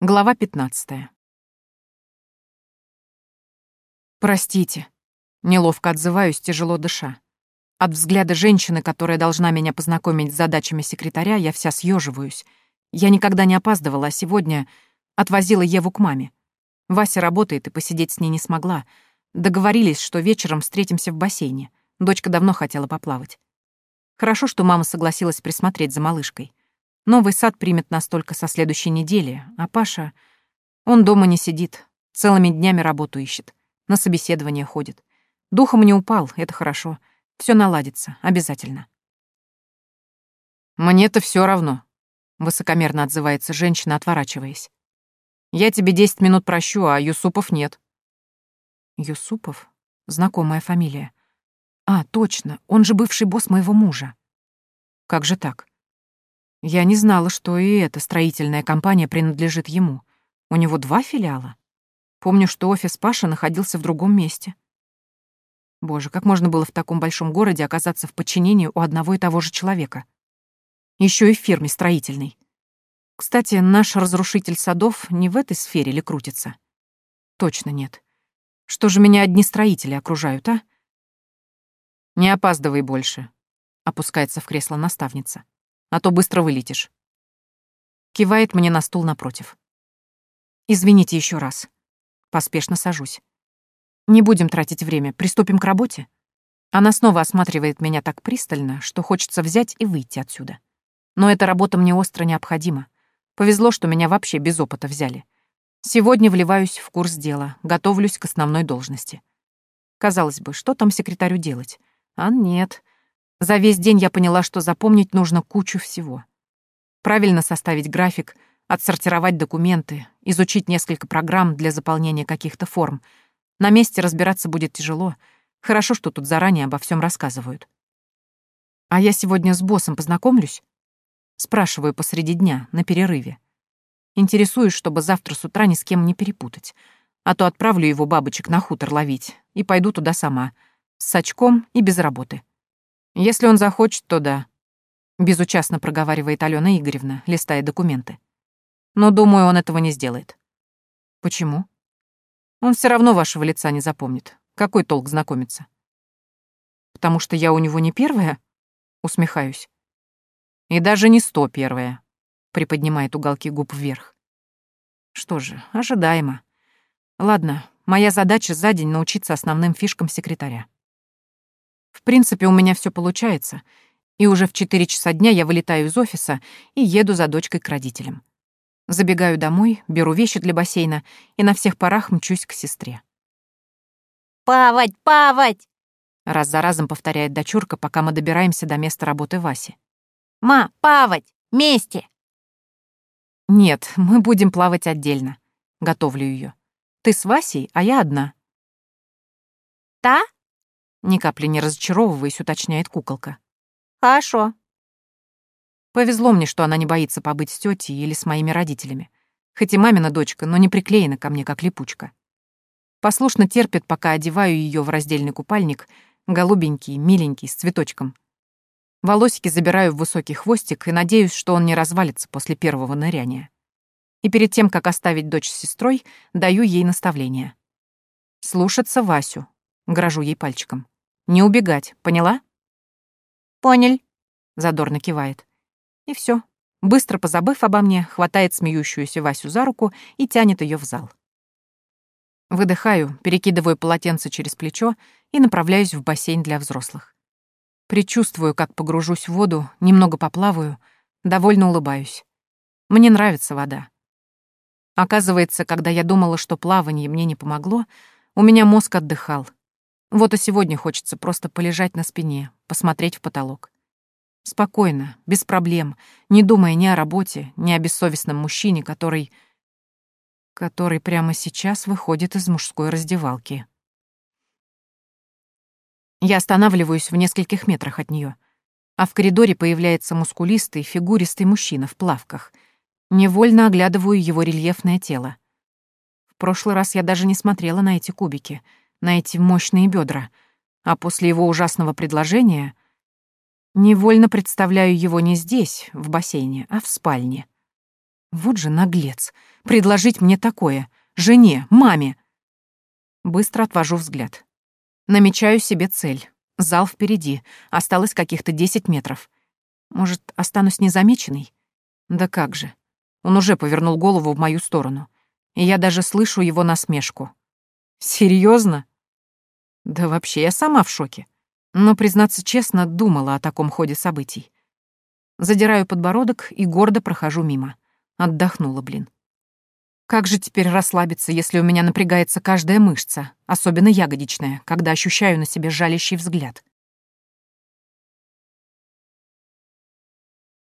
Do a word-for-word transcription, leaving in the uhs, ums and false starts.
Глава пятнадцатая. «Простите». Неловко отзываюсь, тяжело дыша. От взгляда женщины, которая должна меня познакомить с задачами секретаря, я вся съеживаюсь. Я никогда не опаздывала, а сегодня отвозила Еву к маме. Вася работает, и посидеть с ней не смогла. Договорились, что вечером встретимся в бассейне. Дочка давно хотела поплавать. Хорошо, что мама согласилась присмотреть за малышкой. Новый сад примет нас только со следующей недели, а Паша... Он дома не сидит, целыми днями работу ищет, на собеседование ходит. Духом не упал, это хорошо. Все наладится, обязательно. «Мне-то все равно», — высокомерно отзывается женщина, отворачиваясь. «Я тебе десять минут прощу, а Юсупов нет». Юсупов? Знакомая фамилия. А, точно, он же бывший босс моего мужа. Как же так? Я не знала, что и эта строительная компания принадлежит ему. У него два филиала. Помню, что офис Паши находился в другом месте. Боже, как можно было в таком большом городе оказаться в подчинении у одного и того же человека? Еще и в фирме строительной. Кстати, наш разрушитель садов не в этой сфере ли крутится? Точно нет. Что же меня одни строители окружают, а? «Не опаздывай больше», — опускается в кресло наставница. «А то быстро вылетишь». Кивает мне на стул напротив. «Извините еще раз». Поспешно сажусь. «Не будем тратить время, приступим к работе». Она снова осматривает меня так пристально, что хочется взять и выйти отсюда. Но эта работа мне остро необходима. Повезло, что меня вообще без опыта взяли. Сегодня вливаюсь в курс дела, готовлюсь к основной должности. Казалось бы, что там секретарю делать? А нет. За весь день я поняла, что запомнить нужно кучу всего. Правильно составить график, отсортировать документы, изучить несколько программ для заполнения каких-то форм. На месте разбираться будет тяжело. Хорошо, что тут заранее обо всем рассказывают. «А я сегодня с боссом познакомлюсь?» Спрашиваю посреди дня, на перерыве. Интересуюсь, чтобы завтра с утра ни с кем не перепутать. А то отправлю его бабочек на хутор ловить и пойду туда сама, с очком и без работы. Если он захочет, то да. Безучастно проговаривает Алена Игоревна, листая документы. Но, думаю, он этого не сделает. Почему? Он все равно вашего лица не запомнит. Какой толк знакомиться? Потому что я у него не первая? Усмехаюсь. И даже не сто первая. Приподнимает уголки губ вверх. Что же, ожидаемо. Ладно, моя задача за день научиться основным фишкам секретаря. В принципе, у меня все получается, и уже в четыре часа дня я вылетаю из офиса и еду за дочкой к родителям. Забегаю домой, беру вещи для бассейна и на всех парах мчусь к сестре. «Плавать, плавать!» Раз за разом повторяет дочурка, пока мы добираемся до места работы Васи. «Ма, плавать! Вместе!» Нет, мы будем плавать отдельно. Готовлю ее. Ты с Васей, а я одна. «Да? Ни капли не разочаровываясь, уточняет куколка. Хорошо». Повезло мне, что она не боится побыть с тетей или с моими родителями. Хоть и мамина дочка, но не приклеена ко мне, как липучка. Послушно терпит, пока одеваю ее в раздельный купальник, голубенький, миленький, с цветочком. Волосики забираю в высокий хвостик и надеюсь, что он не развалится после первого ныряния. И перед тем, как оставить дочь с сестрой, даю ей наставление. Слушаться Васю. Грожу ей пальчиком. Не убегать, поняла? «Понял». Задорно кивает. И все. Быстро позабыв обо мне, хватает смеющуюся Васю за руку и тянет ее в зал. Выдыхаю, перекидываю полотенце через плечо и направляюсь в бассейн для взрослых. Предчувствую, как погружусь в воду, немного поплаваю, довольно улыбаюсь. Мне нравится вода. Оказывается, когда я думала, что плавание мне не помогло, у меня мозг отдыхал. Вот и сегодня хочется просто полежать на спине, посмотреть в потолок. Спокойно, без проблем, не думая ни о работе, ни о бессовестном мужчине, который... который прямо сейчас выходит из мужской раздевалки. Я останавливаюсь в нескольких метрах от нее, а в коридоре появляется мускулистый, фигуристый мужчина в плавках. Невольно оглядываю его рельефное тело. В прошлый раз я даже не смотрела на эти кубики, на эти мощные бедра, а после его ужасного предложения невольно представляю его не здесь, в бассейне, а в спальне. Вот же наглец. Предложить мне такое. Жене, маме. Быстро отвожу взгляд. Намечаю себе цель. Зал впереди. Осталось каких-то десять метров. Может, останусь незамеченной? Да как же. Он уже повернул голову в мою сторону. И я даже слышу его насмешку. Серьезно? Да вообще, я сама в шоке. Но, признаться честно, думала о таком ходе событий. Задираю подбородок и гордо прохожу мимо. Отдохнула, блин. Как же теперь расслабиться, если у меня напрягается каждая мышца, особенно ягодичная, когда ощущаю на себе жалящий взгляд?